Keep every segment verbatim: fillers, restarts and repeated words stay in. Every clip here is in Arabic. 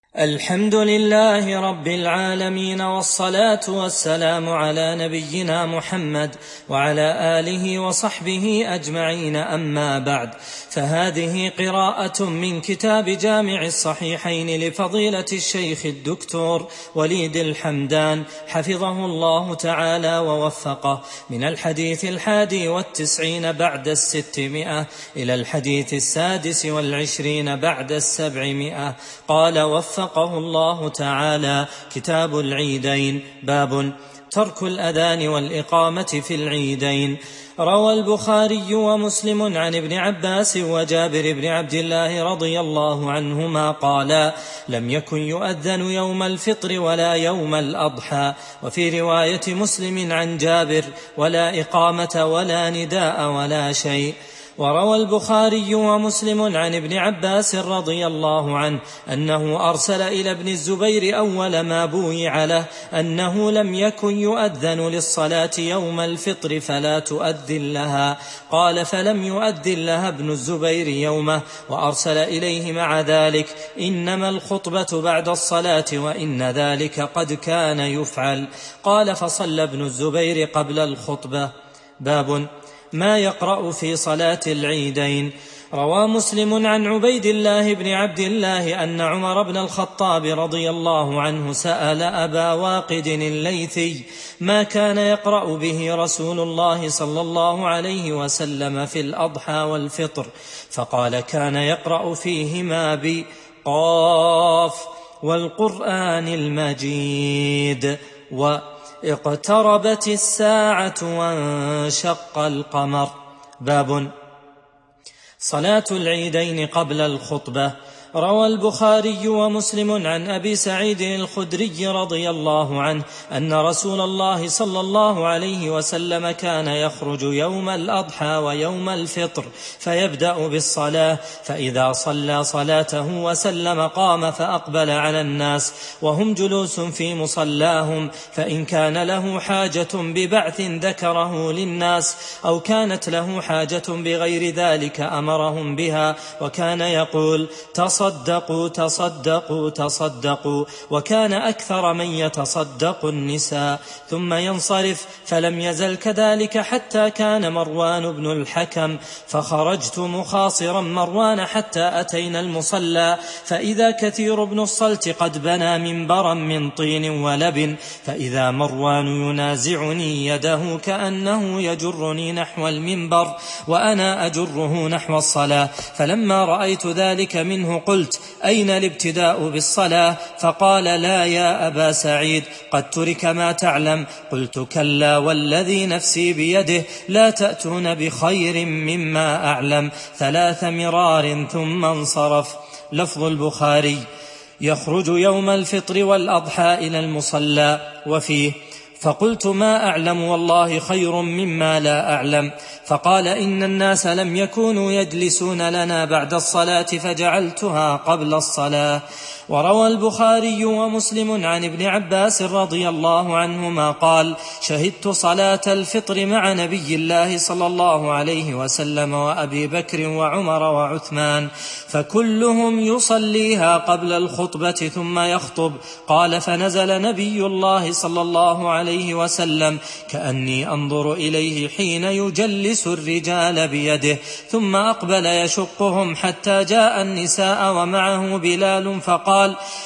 الحمد لله رب العالمين، والصلاة والسلام على نبينا محمد وعلى آله وصحبه أجمعين، أما بعد، فهذه قراءة من كتاب جامع الصحيحين لفضيلة الشيخ الدكتور وليد الحمدان حفظه الله تعالى ووفقه، من الحديث الحادي والتسعين بعد الستمائة إلى الحديث السادس والعشرين بعد السبعمائة. قال وفقه الله تعالى: كتاب العيدين. باب ترك الأذان والإقامة في العيدين. روى البخاري ومسلم عن ابن عباس وجابر بن عبد الله رضي الله عنهما قالا: لم يكن يؤذن يوم الفطر ولا يوم الأضحى. وفي رواية مسلم عن جابر: ولا إقامة ولا نداء ولا شيء. وروى البخاري ومسلم عن ابن عباس رضي الله عنه أنه أرسل إلى ابن الزبير أول ما بويع له أنه لم يكن يؤذن للصلاة يوم الفطر فلا تؤذن لها. قال: فلم يؤذن لها ابن الزبير يومه، وأرسل إليه مع ذلك: إنما الخطبة بعد الصلاة، وإن ذلك قد كان يفعل. قال: فصلى ابن الزبير قبل الخطبة. باب ما يقرأ في صلاة العيدين. روى مسلم عن عبيد الله بن عبد الله أن عمر بن الخطاب رضي الله عنه سأل أبا واقد الليثي ما كان يقرأ به رسول الله صلى الله عليه وسلم في الأضحى والفطر، فقال: كان يقرأ فيهما بقاف والقرآن المجيد و اقتربت الساعة وانشق القمر. باب صلاة العيدين قبل الخطبة. روى البخاري ومسلم عن أبي سعيد الخدري رضي الله عنه أن رسول الله صلى الله عليه وسلم كان يخرج يوم الأضحى ويوم الفطر فيبدأ بالصلاة، فإذا صلى صلاته وسلم قام فأقبل على الناس وهم جلوس في مصلاهم، فإن كان له حاجة ببعث ذكره للناس، أو كانت له حاجة بغير ذلك أمرهم بها، وكان يقول: تصدقوا تصدقوا تصدقوا، وكان أكثر من يتصدق النساء، ثم ينصرف، فلم يزل كذلك حتى كان مروان بن الحكم، فخرجت مخاصرا مروان حتى أتينا المصلى، فإذا كثير بن الصلت قد بنى منبرا من طين ولبن، فإذا مروان ينازعني يده كأنه يجرني نحو المنبر وأنا أجره نحو الصلاة، فلما رأيت ذلك منه قلت: أين الابتداء بالصلاة؟ فقال: لا يا أبا سعيد، قد ترك ما تعلم. قلت: كلا والذي نفسي بيده لا تأتون بخير مما أعلم، ثلاث مرار ثم انصرف. لفظ البخاري: يخرج يوم الفطر والأضحى إلى المصلى. وفيه: فقلت: ما أعلم والله خير مما لا أعلم. فقال: إن الناس لم يكونوا يجلسون لنا بعد الصلاة فجعلتها قبل الصلاة. وروى البخاري ومسلم عن ابن عباس رضي الله عنهما قال: شهدت صلاة الفطر مع نبي الله صلى الله عليه وسلم وأبي بكر وعمر وعثمان، فكلهم يصليها قبل الخطبة ثم يخطب. قال: فنزل نبي الله صلى الله عليه وسلم كأني أنظر إليه حين يجلس الرجال بيده، ثم أقبل يشقهم حتى جاء النساء ومعه بلال، فقال: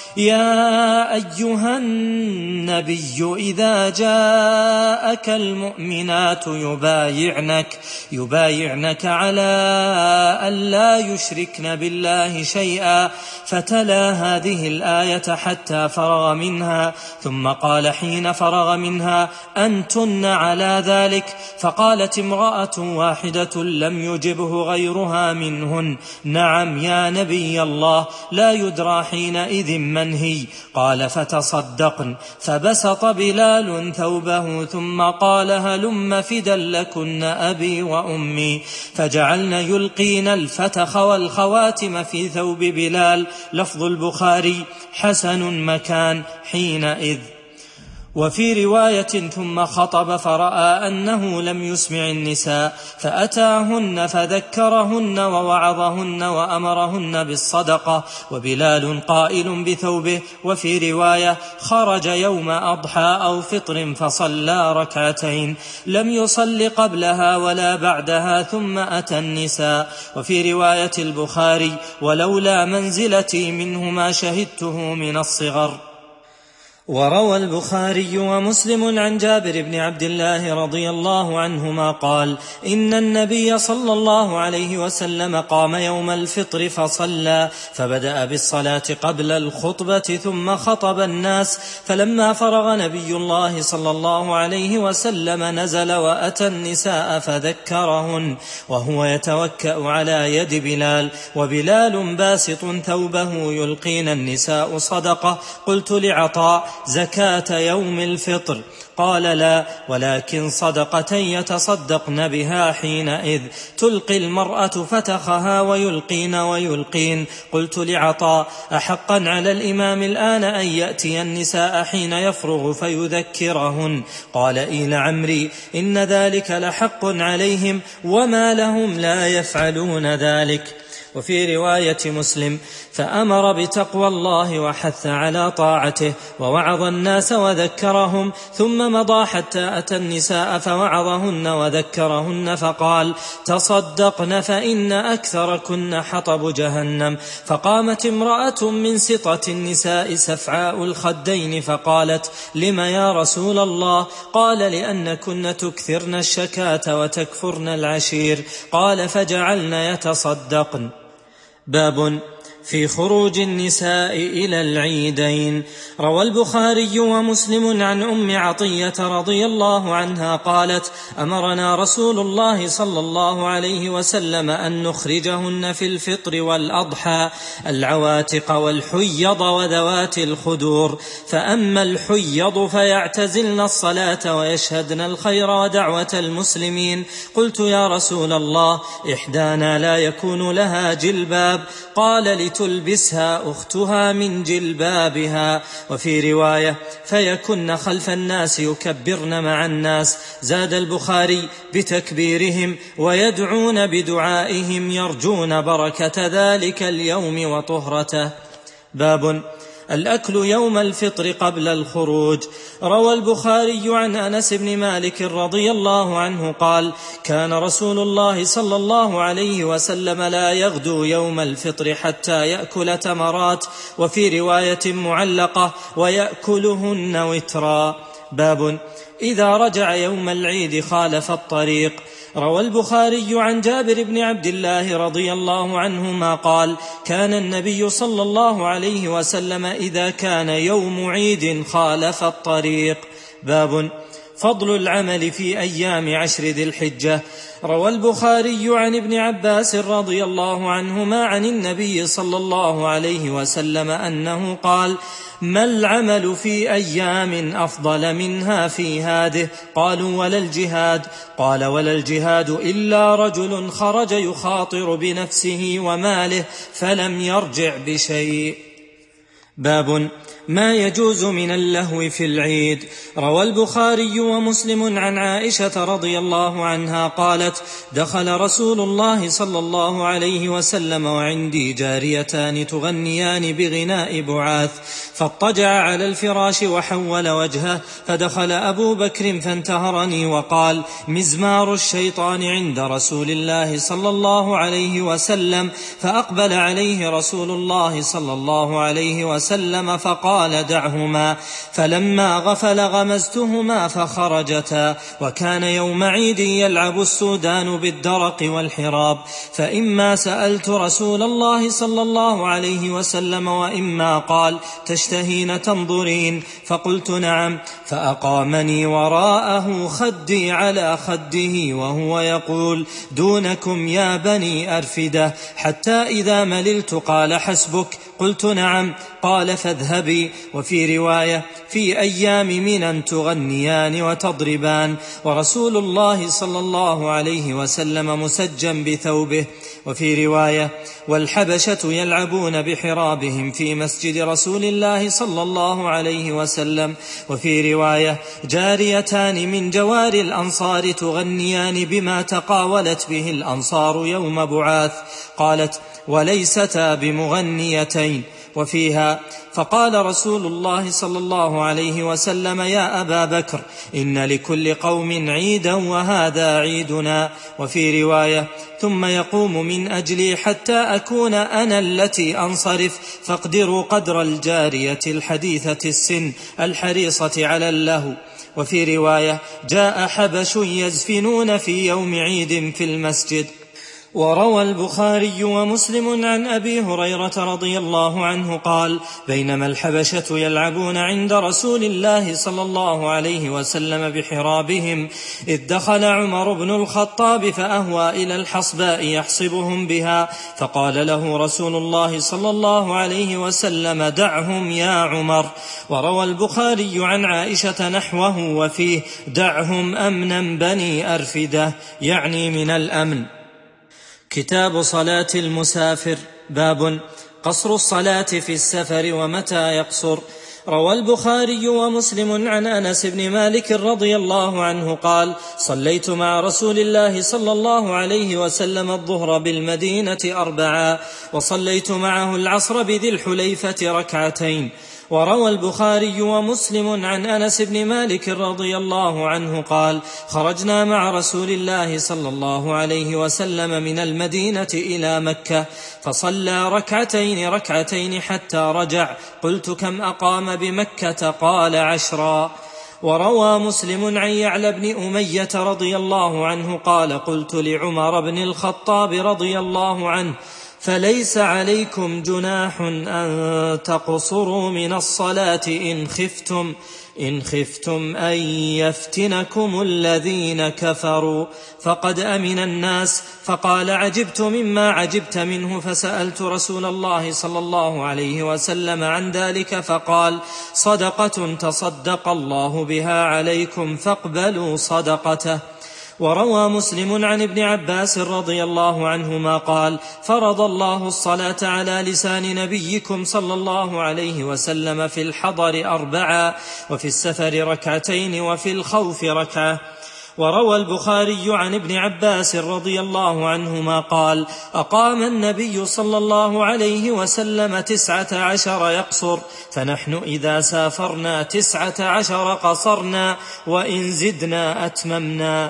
يا أيها النبي إذا جاءك المؤمنات يبايعنك يبايعنك على أن لا يشركن بالله شيئا، فتلا هذه الآية حتى فرغ منها، ثم قال حين فرغ منها: أنتن على ذلك؟ فقالت امرأة واحدة لم يجبه غيرها منهن: نعم يا نبي الله، لا يدرى حينئذ من هي. قال: فتصدقن. فبسط بلال ثوبه ثم قال: هلم فدا لكن أبي وأمي، فجعلن يلقين الفتخ والخواتم في ثوب بلال. لفظ البخاري: حسن مكان حينئذ. وفي رواية ثم خطب فرأى أنه لم يسمع النساء فأتاهن فذكرهن ووعظهن وأمرهن بالصدقة، وبلال قائل بثوبه. وفي رواية خرج يوم أضحى أو فطر فصلى ركعتين لم يصل قبلها ولا بعدها ثم أتى النساء. وفي رواية البخاري ولولا منزلتي منه ما شهدته من الصغر. وروى البخاري ومسلم عن جابر بن عبد الله رضي الله عنهما قال: إن النبي صلى الله عليه وسلم قام يوم الفطر فصلى، فبدأ بالصلاة قبل الخطبة ثم خطب الناس، فلما فرغ نبي الله صلى الله عليه وسلم نزل وأتى النساء فذكرهن وهو يتوكأ على يد بلال، وبلال باسط ثوبه يلقين النساء صدقة. قلت لعطاء: زكاة يوم الفطر؟ قال: لا، ولكن صدقة يتصدقن بها حينئذ، تلقي المرأة فتخها ويلقين ويلقين. قلت لعطاء: أحقا على الإمام الآن أن يأتي النساء حين يفرغ فيذكرهن؟ قال: إي لعمري إن ذلك لحق عليهم، وما لهم لا يفعلون ذلك. وفي رواية مسلم: فأمر بتقوى الله وحث على طاعته ووعظ الناس وذكرهم، ثم مضى حتى أتى النساء فوعظهن وذكرهن فقال: تصدقن فإن أكثركن حطب جهنم. فقامت امرأة من سطة النساء سفعاء الخدين فقالت: لم يا رسول الله؟ قال: لأنكن تكثرن الشكاة وتكفرن العشير. قال: فجعلن يتصدقن. باب في خروج النساء إلى العيدين. روى البخاري ومسلم عن أم عطية رضي الله عنها قالت: أمرنا رسول الله صلى الله عليه وسلم أن نخرجهن في الفطر والأضحى العواتق والحيض وذوات الخدور، فأما الحيض فيعتزلن الصلاة ويشهدن الخير ودعوة المسلمين. قلت: يا رسول الله، إحدانا لا يكون لها جلباب. قال: لتلبسها أختها من جلبابها. وفي رواية: فيكن خلف الناس يكبرن مع الناس. زاد البخاري: بتكبيرهم ويدعون بدعائهم يرجون بركة ذلك اليوم وطهرته. باب الأكل يوم الفطر قبل الخروج. روى البخاري عن أنس بن مالك رضي الله عنه قال: كان رسول الله صلى الله عليه وسلم لا يغدو يوم الفطر حتى يأكل تمرات، وفي رواية معلقة: ويأكلهن وترا. باب إذا رجع يوم العيد خالف الطريق. روى البخاري عن جابر بن عبد الله رضي الله عنهما قال: كان النبي صلى الله عليه وسلم إذا كان يوم عيد خالف الطريق. باب فضل العمل في أيام عشر ذي الحجة. روى البخاري عن ابن عباس رضي الله عنهما عن النبي صلى الله عليه وسلم أنه قال: ما العمل في أيام أفضل منها في هذه؟ قالوا: ولا الجهاد؟ قال: ولا الجهاد إلا رجل خرج يخاطر بنفسه وماله فلم يرجع بشيء. باب ما يجوز من اللهو في العيد. روى البخاري ومسلم عن عائشة رضي الله عنها قالت: دخل رسول الله صلى الله عليه وسلم وعندي جاريتان تغنيان بغناء بعاث، فاضطجع على الفراش وحول وجهه، فدخل أبو بكر فانتهرني وقال: مزمار الشيطان عند رسول الله صلى الله عليه وسلم. فأقبل عليه رسول الله صلى الله عليه وسلم فقال: قال: دعهما. فلما غفل غمزتهما فخرجتا. وكان يوم عيد يلعب السودان بالدرق والحراب، فإما سألت رسول الله صلى الله عليه وسلم وإما قال: تشتهين تنظرين؟ فقلت: نعم. فأقامني وراءه خدي على خده وهو يقول: دونكم يا بني أرفدة، حتى إذا مللت قال: حسبك، قلت نعم. قال فاذهبي. وفي رواية في أيام منى تغنيان وتضربان، ورسول الله صلى الله عليه وسلم مسجى بثوبه. وفي رواية والحبشة يلعبون بحرابهم في مسجد رسول الله صلى الله عليه وسلم. وفي رواية جاريتان من جوار الأنصار تغنيان بما تقاولت به الأنصار يوم بعاث. قالت وليستا بمغنيتين. وفيها فقال رسول الله صلى الله عليه وسلم يا أبا بكر إن لكل قوم عيدا وهذا عيدنا. وفي رواية ثم يقوم من أجلي حتى أكون أنا التي أنصرف، فاقدروا قدر الجارية الحديثة السن الحريصة على اللهو. وفي رواية جاء حبش يزفنون في يوم عيد في المسجد. وروى البخاري ومسلم عن أبي هريرة رضي الله عنه قال بينما الحبشة يلعبون عند رسول الله صلى الله عليه وسلم بحرابهم إذ دخل عمر بن الخطاب فأهوى إلى الحصباء يحصبهم بها، فقال له رسول الله صلى الله عليه وسلم دعهم يا عمر. وروى البخاري عن عائشة نحوه وفيه دعهم أمنا بني أرفدة، يعني من الأمن. كتاب صلاة المسافر. باب قصر الصلاة في السفر ومتى يقصر. روى البخاري ومسلم عن أنس بن مالك رضي الله عنه قال صليت مع رسول الله صلى الله عليه وسلم الظهر بالمدينة أربعا، وصليت معه العصر بذي الحليفة ركعتين. وروى البخاري ومسلم عن أنس بن مالك رضي الله عنه قال خرجنا مع رسول الله صلى الله عليه وسلم من المدينة إلى مكة فصلى ركعتين ركعتين حتى رجع، قلت كم أقام بمكة؟ قال عشرا. وروى مسلم عن يعلى بن أمية رضي الله عنه قال قلت لعمر بن الخطاب رضي الله عنه فليس عليكم جناح أن تقصروا من الصلاة إن خفتم إن خفتم أن يفتنكم الذين كفروا فقد أمن الناس. فقال عجبت مما عجبت منه، فسألت رسول الله صلى الله عليه وسلم عن ذلك فقال صدقة تصدق الله بها عليكم فاقبلوا صدقته. وروى مسلم عن ابن عباس رضي الله عنهما قال فرض الله الصلاة على لسان نبيكم صلى الله عليه وسلم في الحضر أربعة، وفي السفر ركعتين، وفي الخوف ركعة. وروى البخاري عن ابن عباس رضي الله عنهما قال أقام النبي صلى الله عليه وسلم تسعة عشر يقصر، فنحن إذا سافرنا تسعة عشر قصرنا، وإن زدنا أتممنا.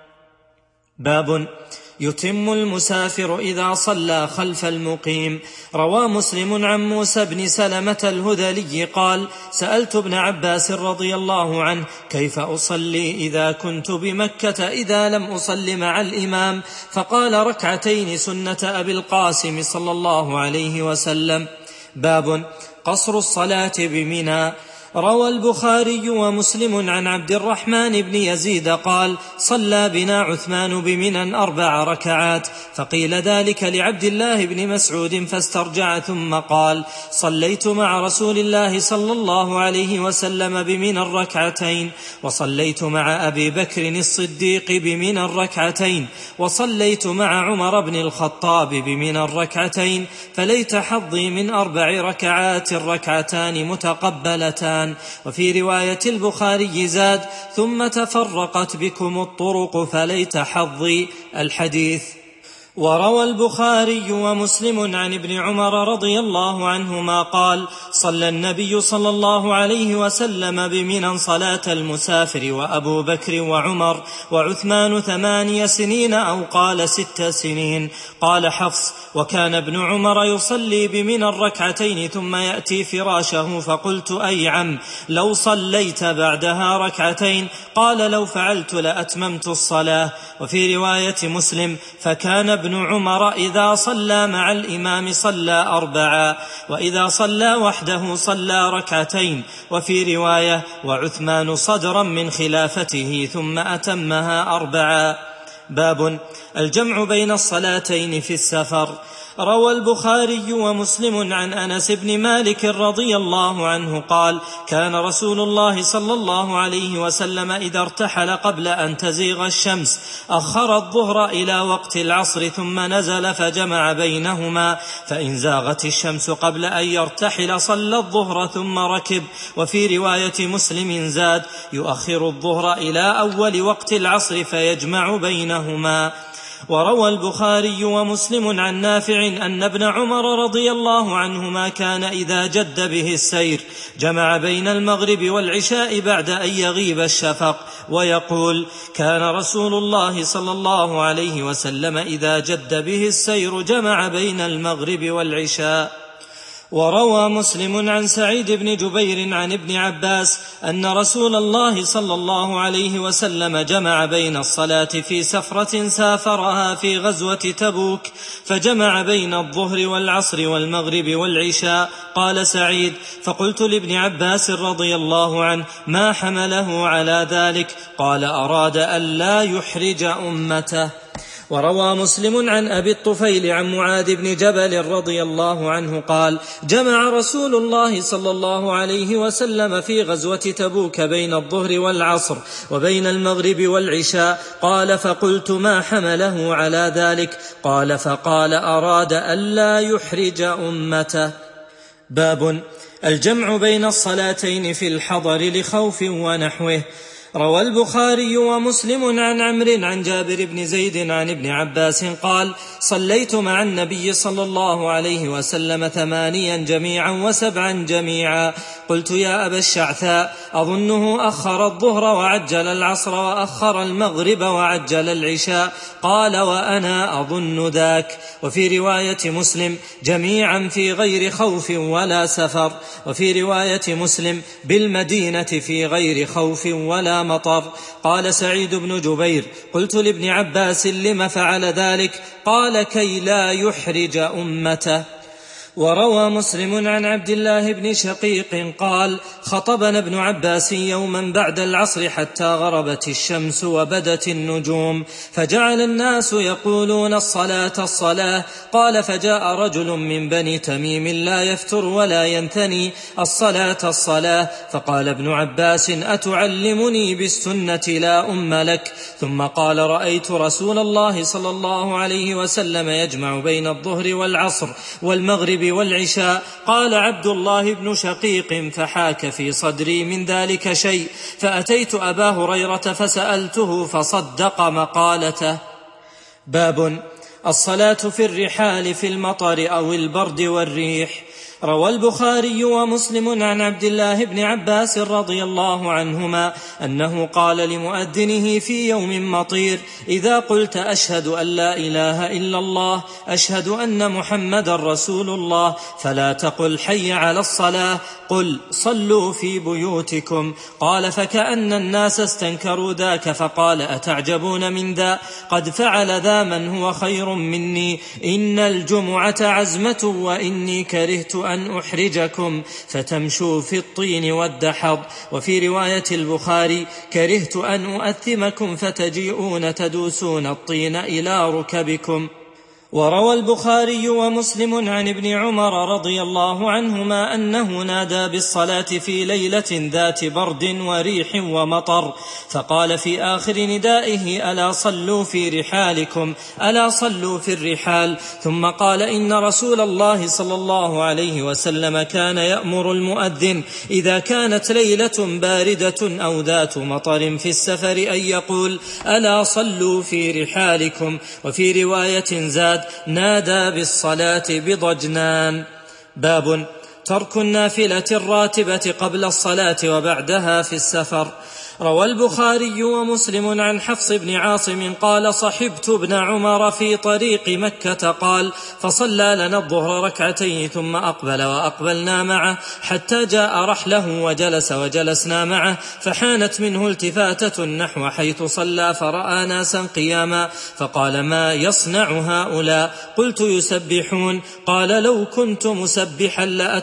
باب يتم المسافر إذا صلى خلف المقيم. روى مسلم عن موسى بن سلمة الهذلي قال سألت ابن عباس رضي الله عنه كيف أصلي إذا كنت بمكة إذا لم أصل مع الإمام؟ فقال ركعتين سنة أبي القاسم صلى الله عليه وسلم. باب قصر الصلاة بمنى. روى البخاري ومسلم عن عبد الرحمن بن يزيد قال صلى بنا عثمان بمنى أربع ركعات، فقيل ذلك لعبد الله بن مسعود فاسترجع ثم قال صليت مع رسول الله صلى الله عليه وسلم بمنى الركعتين، وصليت مع أبي بكر الصديق بمنى الركعتين، وصليت مع عمر بن الخطاب بمنى الركعتين، فليت حظي من أربع ركعات ركعتان متقبلتان. وفي رواية البخاري زاد ثم تفرقت بكم الطرق فليت حظي الحديث. وروى البخاري ومسلم عن ابن عمر رضي الله عنهما قال صلى النبي صلى الله عليه وسلم بمنى صلاة المسافر وأبو بكر وعمر وعثمان ثماني سنين أو قال ست سنين. قال حفص وكان ابن عمر يصلي بمنى الركعتين ثم يأتي فراشه، فقلت أي عم لو صليت بعدها ركعتين؟ قال لو فعلت لأتممت الصلاة. وفي رواية مسلم فكان ابن عمر إذا صلى مع الإمام صلى أربعا، وإذا صلى وحده صلى ركعتين. وفي رواية وعثمان صدرا من خلافته ثم أتمها أربعا. باب الجمع بين الصلاتين في السفر. روى البخاري ومسلم عن أنس بن مالك رضي الله عنه قال: كان رسول الله صلى الله عليه وسلم إذا ارتحل قبل أن تزيغ الشمس أخر الظهر إلى وقت العصر ثم نزل فجمع بينهما، فإن زاغت الشمس قبل أن يرتحل صلى الظهر ثم ركب. وفي رواية مسلم زاد: يؤخر الظهر إلى أول وقت العصر فيجمع بينهما. وروى البخاري ومسلم عن نافع أن ابن عمر رضي الله عنهما كان إذا جد به السير جمع بين المغرب والعشاء بعد أن يغيب الشفق، ويقول: كان رسول الله صلى الله عليه وسلم إذا جد به السير جمع بين المغرب والعشاء. وروى مسلم عن سعيد بن جبير عن ابن عباس أن رسول الله صلى الله عليه وسلم جمع بين الصلاة في سفرة سافرها في غزوة تبوك، فجمع بين الظهر والعصر والمغرب والعشاء. قال سعيد: فقلت لابن عباس رضي الله عنه: ما حمله على ذلك؟ قال: أراد أن لا يحرج أمته. وروى مسلم عن أبي الطفيل عن معاذ بن جبل رضي الله عنه قال: جمع رسول الله صلى الله عليه وسلم في غزوة تبوك بين الظهر والعصر وبين المغرب والعشاء. قال: فقلت: ما حمله على ذلك؟ قال: فقال: أراد أن لا يحرج أمته. باب الجمع بين الصلاتين في الحضر لخوف ونحوه. روى البخاري ومسلم عن عمرو عن جابر بن زيد عن ابن عباس قال: صليت مع النبي صلى الله عليه وسلم ثمانيا جميعا وسبعا جميعا. قلت: يا أبا الشعثاء، أظنه أخر الظهر وعجل العصر وأخر المغرب وعجل العشاء. قال: وأنا أظن ذاك. وفي رواية مسلم: جميعا في غير خوف ولا سفر. وفي رواية مسلم: بالمدينة في غير خوف ولا مطر. قال سعيد بن جبير: قلت لابن عباس: لم فعل ذلك؟ قال: كي لا يحرج أمته. وروى مسلم عن عبد الله بن شقيق قال: خطبنا ابن عباس يوما بعد العصر حتى غربت الشمس وبدت النجوم، فجعل الناس يقولون: الصلاة الصلاة. قال: فجاء رجل من بني تميم لا يفتر ولا ينثني: الصلاة الصلاة. فقال ابن عباس: أتعلمني بالسنة لا أم لك؟ ثم قال: رأيت رسول الله صلى الله عليه وسلم يجمع بين الظهر والعصر والمغرب والعشاء. قال عبد الله بن شقيق: فحاك في صدري من ذلك شيء، فأتيت أبا هريرة فسألته فصدق مقالته. باب الصلاة في الرحال في المطر أو البرد والريح. روى البخاري ومسلم عن عبد الله بن عباس رضي الله عنهما أنه قال لمؤذنه في يوم مطير: إذا قلت أشهد أن لا إله إلا الله أشهد أن محمد رسول الله فلا تقل حي على الصلاة، قل صلوا في بيوتكم. قال: فكأن الناس استنكروا ذاك، فقال: أتعجبون من ذا؟ قد فعل ذا من هو خير مني. إن الجمعة عزمة وإني كرهت أن أحرجكم فتمشوا في الطين والدحض. وفي رواية البخاري: كرهت أن أؤثمكم فتجيئون تدوسون الطين إلى ركبكم. وروى البخاري ومسلم عن ابن عمر رضي الله عنهما أنه نادى بالصلاة في ليلة ذات برد وريح ومطر، فقال في آخر ندائه: ألا صلوا في رحالكم، ألا صلوا في الرحال. ثم قال: إن رسول الله صلى الله عليه وسلم كان يأمر المؤذن إذا كانت ليلة باردة أو ذات مطر في السفر أن يقول: ألا صلوا في رحالكم. وفي رواية زاد: نادى بالصلاة بضجنان. باب ترك النافلة الراتبة قبل الصلاة وبعدها في السفر. روى البخاري ومسلم عن حفص بن عاصم قال: صحبت ابن عمر في طريق مكة قال: فصلى لنا الظهر ركعتين ثم أقبل وأقبلنا معه حتى جاء رحله وجلس وجلسنا معه، فحانت منه التفاتة نحو حيث صلى فرأى ناسا قياما، فقال: ما يصنع هؤلاء؟ قلت: يسبحون. قال: لو كنت مسبحا لأتبعتكم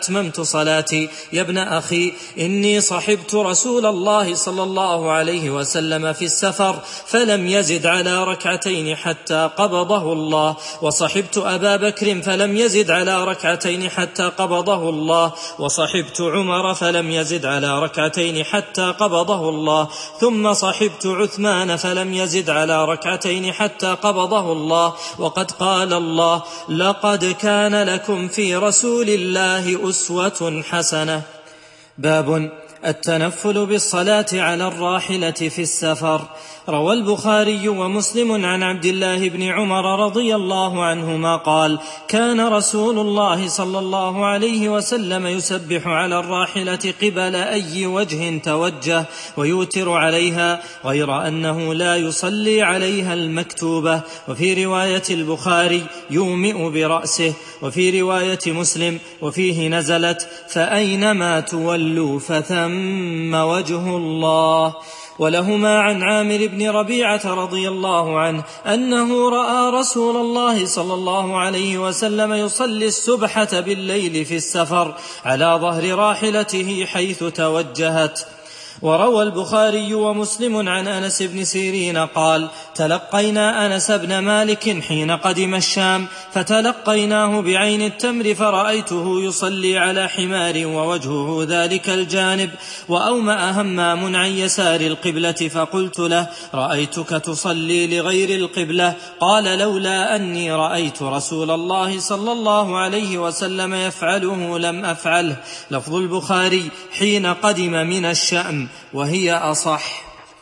فأتممت صلاتي. يا ابن أخي، إني صحبت رسول الله صلى الله عليه وسلم في السفر فلم يزد على ركعتين حتى قبضه الله، وصحبت أبا بكر فلم يزد على ركعتين حتى قبضه الله، وصحبت عمر فلم يزد على ركعتين حتى قبضه الله، ثم صحبت عثمان فلم يزد على ركعتين حتى قبضه الله. وقد قال الله: لقد كان لكم في رسول الله أسوة حسنة. باب التنفل بالصلاة على الراحلة في السفر. روى البخاري ومسلم عن عبد الله بن عمر رضي الله عنهما قال: كان رسول الله صلى الله عليه وسلم يسبح على الراحلة قبل أي وجه توجه ويوتر عليها، غير أنه لا يصلي عليها المكتوبة. وفي رواية البخاري: يومئ برأسه. وفي رواية مسلم: وفيه نزلت: فأينما تولوا فثم وجه الله. ولهما عن عامر بن ربيعة رضي الله عنه أنه رأى رسول الله صلى الله عليه وسلم يصلي السبحة بالليل في السفر على ظهر راحلته حيث توجهت. وروى البخاري ومسلم عن أنس بن سيرين قال: تلقينا أنس بن مالك حين قدم الشام فتلقيناه بعين التمر فرأيته يصلي على حمار ووجهه ذلك الجانب، وأومأ همام عن يسار القبلة، فقلت له: رأيتك تصلي لغير القبلة. قال: لولا أني رأيت رسول الله صلى الله عليه وسلم يفعله لم أفعله. لفظ البخاري: حين قدم من الشام، وهي أصح.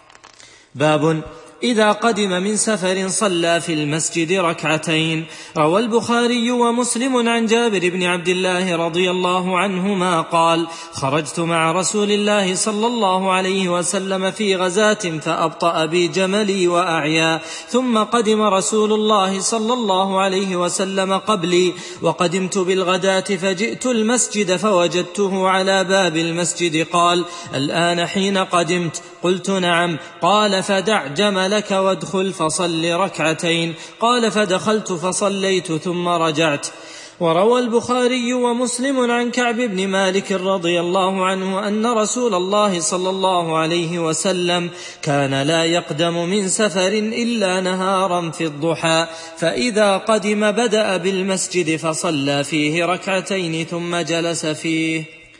باب إذا قدم من سفر صلى في المسجد ركعتين. روى البخاري ومسلم عن جابر بن عبد الله رضي الله عنهما قال: خرجت مع رسول الله صلى الله عليه وسلم في غزاة فأبطأ بي جملي وأعيا، ثم قدم رسول الله صلى الله عليه وسلم قبلي، وقدمت بالغداة فجئت المسجد فوجدته على باب المسجد. قال: الآن حين قدمت؟ قلت: نعم. قال: فدع جملك وادخل فصل ركعتين. قال: فدخلت فصليت ثم رجعت. وروى البخاري ومسلم عن كعب بن مالك رضي الله عنه أن رسول الله صلى الله عليه وسلم كان لا يقدم من سفر إلا نهارا في الضحى، فإذا قدم بدأ بالمسجد فصلى فيه ركعتين ثم جلس فيه.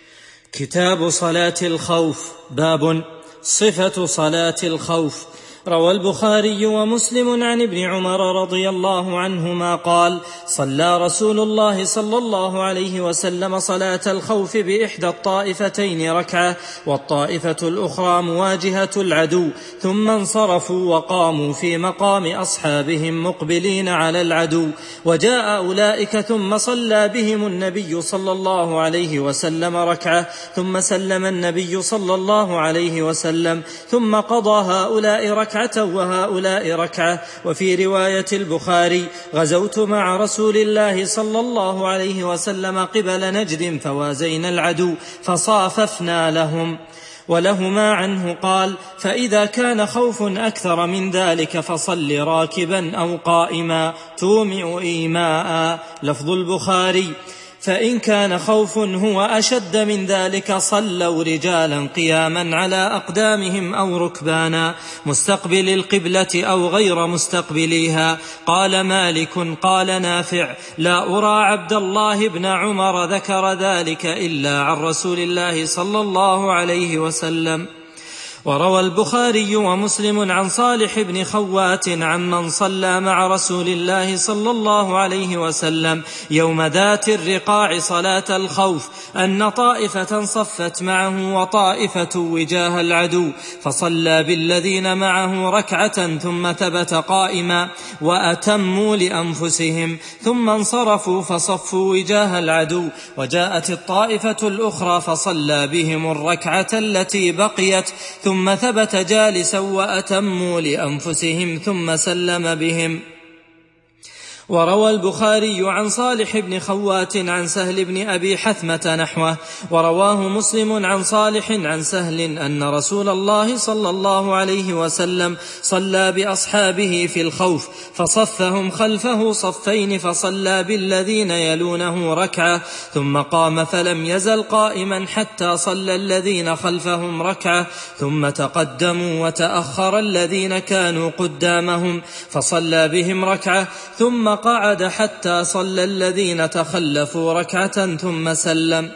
كتاب صلاة الخوف. باب صفة صلاة الخوف. روى البخاري ومسلم عن ابن عمر رضي الله عنهما قال: صلى رسول الله صلى الله عليه وسلم صلاة الخوف بإحدى الطائفتين ركعة، والطائفة الأخرى مواجهة العدو، ثم انصرفوا وقاموا في مقام أصحابهم مقبلين على العدو، وجاء أولئك ثم صلى بهم النبي صلى الله عليه وسلم ركعة، ثم سلم النبي صلى الله عليه وسلم، ثم قضى هؤلاء ركعة وهؤلاء ركعة. وفي رواية البخاري: غزوت مع رسول الله صلى الله عليه وسلم قبل نجد فوازينا العدو فصاففنا لهم. ولهما عنه قال: فإذا كان خوف أكثر من ذلك فصل راكبا أو قائما تومئ إيماء. لفظ البخاري: فإن كان خوف هو أشد من ذلك صلوا رجالا قياما على أقدامهم أو ركبانا مستقبل القبلة أو غير مستقبليها. قال مالك: قال نافع: لا أرى عبد الله بن عمر ذكر ذلك إلا عن رسول الله صلى الله عليه وسلم. وروى البخاري ومسلم عن صالح بن خوات عمن صلى مع رسول الله صلى الله عليه وسلم يوم ذات الرقاع صلاة الخوف أن طائفة صفت معه وطائفة وجاه العدو، فصلى بالذين معه ركعة ثم ثبت قائما وأتموا لأنفسهم، ثم انصرفوا فصفوا وجاه العدو، وجاءت الطائفة الأخرى فصلى بهم الركعة التي بقيت ثم ثبت جالسا وأتموا لأنفسهم ثم سلم بهم. وروى البخاري عن صالح بن خوات عن سهل بن أبي حثمة نحوه. ورواه مسلم عن صالح عن سهل أن رسول الله صلى الله عليه وسلم صلى بأصحابه في الخوف فصفهم خلفه صفين فصلى بالذين يلونه ركعة ثم قام فلم يزل قائما حتى صلى الذين خلفهم ركعة ثم تقدموا وتأخر الذين كانوا قدامهم فصلى بهم ركعة ثم قعد حتى صلى الذين تخلفوا ركعة ثم سلم.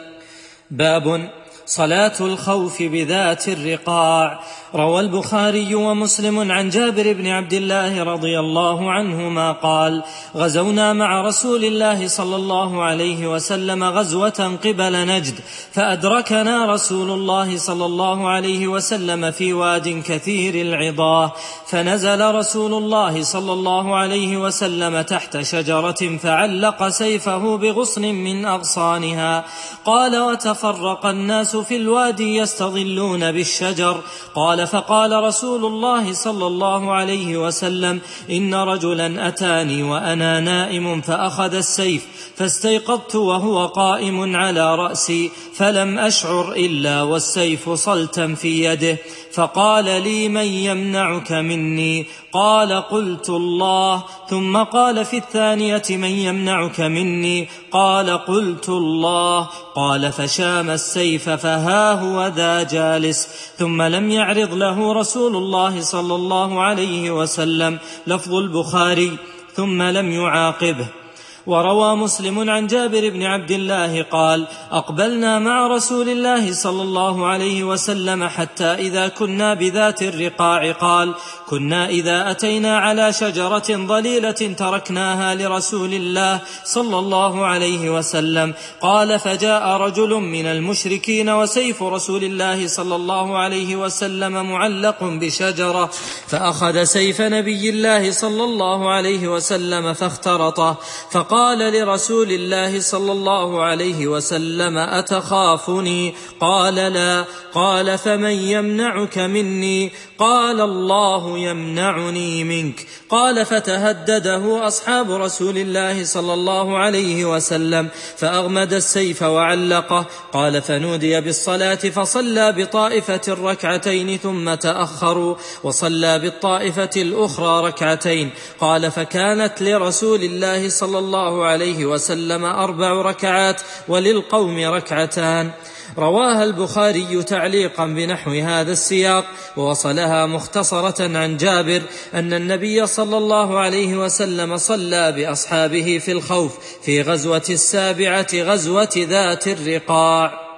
باب صلاة الخوف بذات الرقاع. روى البخاري ومسلم عن جابر بن عبد الله رضي الله عنهما قال: غزونا مع رسول الله صلى الله عليه وسلم غزوة قبل نجد فأدركنا رسول الله صلى الله عليه وسلم في واد كثير العضاه فنزل رسول الله صلى الله عليه وسلم تحت شجرة فعلق سيفه بغصن من أغصانها. قال: وتفرق الناس في الوادي يستظلون بالشجر. قال: فقال رسول الله صلى الله عليه وسلم: إن رجلا أتاني وأنا نائم فأخذ السيف فاستيقظت وهو قائم على رأسي فلم أشعر إلا والسيف صلتا في يده فقال لي: من يمنعك مني؟ قال: قلت الله. ثم قال في الثانية: من يمنعك مني؟ قال: قلت الله. قال: فشام السيف فها هو ذا جالس. ثم لم يعرض له رسول الله صلى الله عليه وسلم. لفظ البخاري: ثم لم يعاقبه. وروى مسلم عن جابر بن عبد الله قال: أقبلنا مع رسول الله صلى الله عليه وسلم حتى إذا كنا بذات الرقاع قال: كنا إذا أتينا على شجرة ظليلة تركناها لرسول الله صلى الله عليه وسلم. قال: فجاء رجل من المشركين وسيف رسول الله صلى الله عليه وسلم معلق بشجرة فأخذ سيف نبي الله صلى الله عليه وسلم فاخترطه فقال لرسول الله صلى الله عليه وسلم: أتخافني؟ قال: لا. قال: فمن يمنعك مني؟ قال: الله يمنعني منك. قال: فتهدده أصحاب رسول الله صلى الله عليه وسلم فأغمد السيف وعلقه. قال: فنودي بالصلاة فصلى بطائفة ركعتين ثم تأخروا وصلى بالطائفة الأخرى ركعتين. قال: فكانت لرسول الله صلى الله عليه وسلم أربع ركعات وللقوم ركعتان. رواها البخاري تعليقا بنحو هذا السياق ووصلها مختصرة عن جابر أن النبي صلى الله عليه وسلم صلى بأصحابه في الخوف في غزوة السابعة غزوة ذات الرقاع.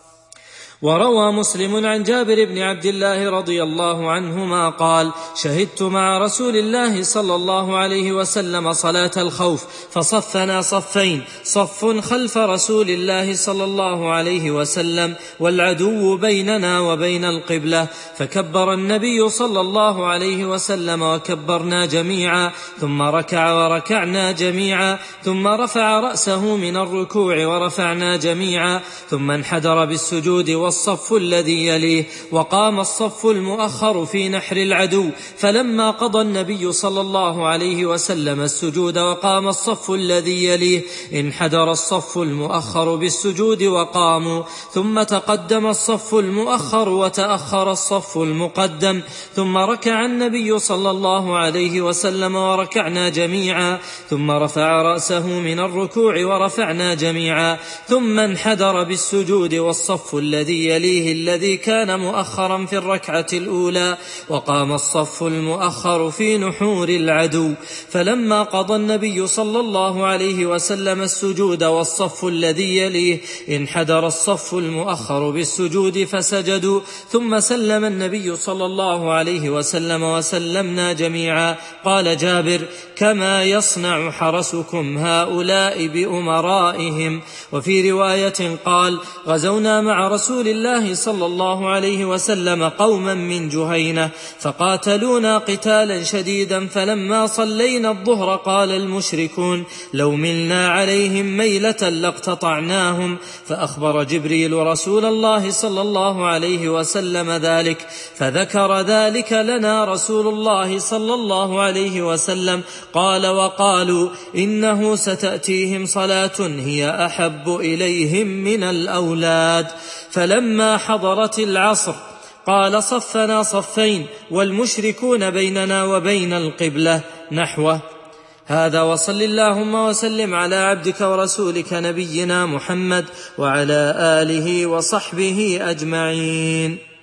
وروى مسلم عن جابر بن عبد الله رضي الله عنهما قال: شهدت مع رسول الله صلى الله عليه وسلم صلاة الخوف فصفنا صفين، صف خلف رسول الله صلى الله عليه وسلم والعدو بيننا وبين القبلة، فكبر النبي صلى الله عليه وسلم وكبرنا جميعا، ثم ركع وركعنا جميعا، ثم رفع رأسه من الركوع ورفعنا جميعا، ثم انحدر بالسجود والصف الذي يليه، وقام الصف المؤخر في نحر العدو، فلما قضى النبي صلى الله عليه وسلم السجود وقام الصف الذي يليه انحدر الصف المؤخر بالسجود وقاموا، ثم تقدم الصف المؤخر وتأخر الصف المقدم، ثم ركع النبي صلى الله عليه وسلم وركعنا جميعا، ثم رفع رأسه من الركوع ورفعنا جميعا، ثم انحدر بالسجود والصف الذي يليه الذي كان مؤخرا في الركعة الأولى، وقام الصف المؤخر في نحور العدو، فلما قضى النبي صلى الله عليه وسلم السجود والصف الذي يليه انحدر الصف المؤخر بالسجود فسجدوا، ثم سلم النبي صلى الله عليه وسلم وسلمنا جميعا. قال جابر: كما يصنع حرسكم هؤلاء بأمرائهم. وفي رواية قال: غزونا مع رسول رسول الله صلى الله عليه وسلم قوما من جهينة فقاتلونا قتالا شديدا، فلما صلينا الظهر قال المشركون لو ملنا عليهم ميلة لاقتطعناهم، فأخبر جبريل رسول الله صلى الله عليه وسلم ذلك، فذكر ذلك لنا رسول الله صلى الله عليه وسلم قال وقالوا إنه ستأتيهم صلاة هي أحب إليهم من الأولاد. فلما حضرت العصر قال صفنا صفين والمشركون بيننا وبين القبلة نحوه. هذا، وصل اللهم وسلم على عبدك ورسولك نبينا محمد وعلى آله وصحبه أجمعين.